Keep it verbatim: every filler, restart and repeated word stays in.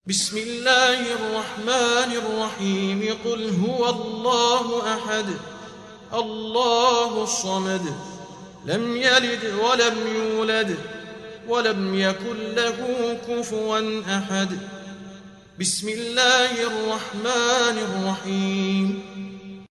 بسم الله الرحمن الرحيم قل هو الله أحد الله الصمد لم يلد ولم يولد ولم يكن له كفوا أحد بسم الله الرحمن الرحيم